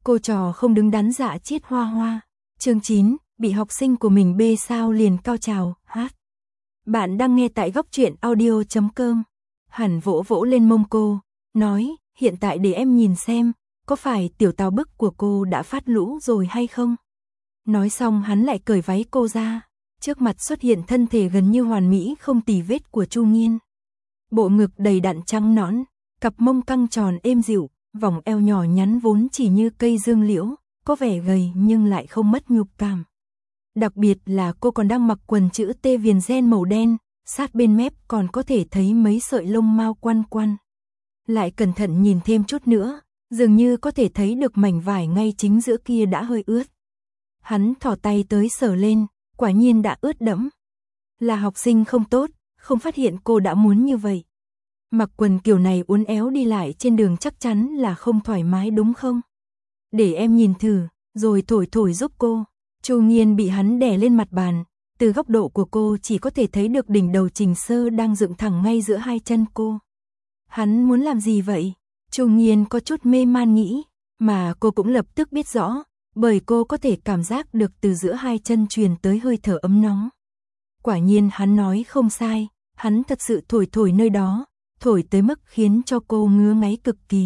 Cô trò không đứng đắn dạ chiết Hoa Hoa. Chương 9, bị học sinh của mình bê sao liền cao trào, hát. Bạn đang nghe tại góc truyện audio.com. Hẳn vỗ vỗ lên mông cô, nói, hiện tại để em nhìn xem, có phải tiểu táo bức của cô đã phát lũ rồi hay không? Nói xong hắn lại cởi váy cô ra, trước mặt xuất hiện thân thể gần như hoàn mỹ không tì vết của Chu Nghiên. Bộ ngực đầy đặn trắng nõn, cặp mông căng tròn êm dịu, vòng eo nhỏ nhắn vốn chỉ như cây dương liễu, có vẻ gầy nhưng lại không mất nhục cảm. Đặc biệt là cô còn đang mặc quần chữ T viền ren màu đen, sát bên mép còn có thể thấy mấy sợi lông mao quăn quăn. Lại cẩn thận nhìn thêm chút nữa, dường như có thể thấy được mảnh vải ngay chính giữa kia đã hơi ướt. Hắn thò tay tới sờ lên, quả nhiên đã ướt đẫm. Là học sinh không tốt, không phát hiện cô đã muốn như vậy. Mặc quần kiểu này uốn éo đi lại trên đường chắc chắn là không thoải mái đúng không? Để em nhìn thử, rồi thổi thổi giúp cô. Chu Nghiên bị hắn đè lên mặt bàn, từ góc độ của cô chỉ có thể thấy được đỉnh đầu Trình Sơ đang dựng thẳng ngay giữa hai chân cô. Hắn muốn làm gì vậy? Chu Nghiên có chút mê man nghĩ, mà cô cũng lập tức biết rõ, bởi cô có thể cảm giác được từ giữa hai chân truyền tới hơi thở ấm nóng. Quả nhiên hắn nói không sai, hắn thật sự thổi thổi nơi đó, thổi tới mức khiến cho cô ngứa ngáy cực kỳ.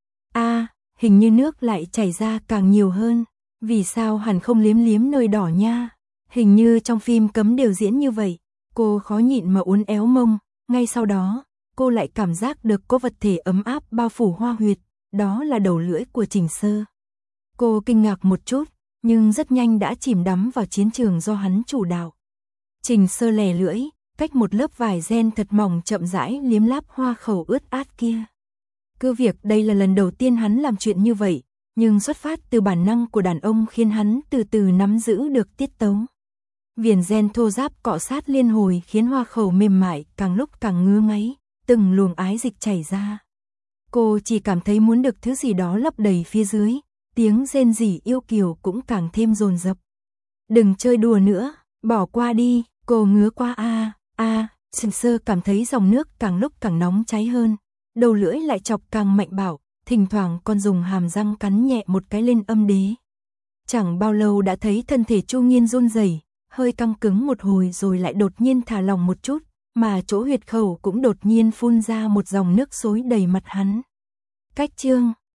Hình như nước lại chảy ra càng nhiều hơn, vì sao hắn không liếm liếm nơi đỏ nha? Hình như trong phim cấm đều diễn như vậy. Cô khó nhịn mà uốn éo mông, ngay sau đó, cô lại cảm giác được có vật thể ấm áp bao phủ hoa huyệt, đó là đầu lưỡi của Trình Sơ. Cô kinh ngạc một chút, nhưng rất nhanh đã chìm đắm vào chiến trường do hắn chủ đạo. Trình Sơ lè lưỡi, cách một lớp vải ren thật mỏng chậm rãi liếm láp hoa khẩu ướt át kia. Cứ việc đây là lần đầu tiên hắn làm chuyện như vậy, nhưng xuất phát từ bản năng của đàn ông khiến hắn từ từ nắm giữ được tiết tấu. Viền ren thô ráp cọ sát liên hồi khiến hoa khẩu mềm mại càng lúc càng ngứa ngáy, từng luồng ái dịch chảy ra. Cô chỉ cảm thấy muốn được thứ gì đó lấp đầy phía dưới, tiếng rên rỉ yêu kiều cũng càng thêm dồn dập. Đừng chơi đùa nữa, bỏ qua đi, cô ngứa qua Trình Sơ cảm thấy dòng nước càng lúc càng nóng cháy hơn, đầu lưỡi lại chọc càng mạnh bạo, thỉnh thoảng còn dùng hàm răng cắn nhẹ một cái lên âm đế. Chẳng bao lâu đã thấy thân thể Chu Nghiên run rẩy, hơi căng cứng một hồi rồi lại đột nhiên thả lỏng một chút, mà chỗ huyệt khẩu cũng đột nhiên phun ra một dòng nước xối đầy mặt hắn. Cách chương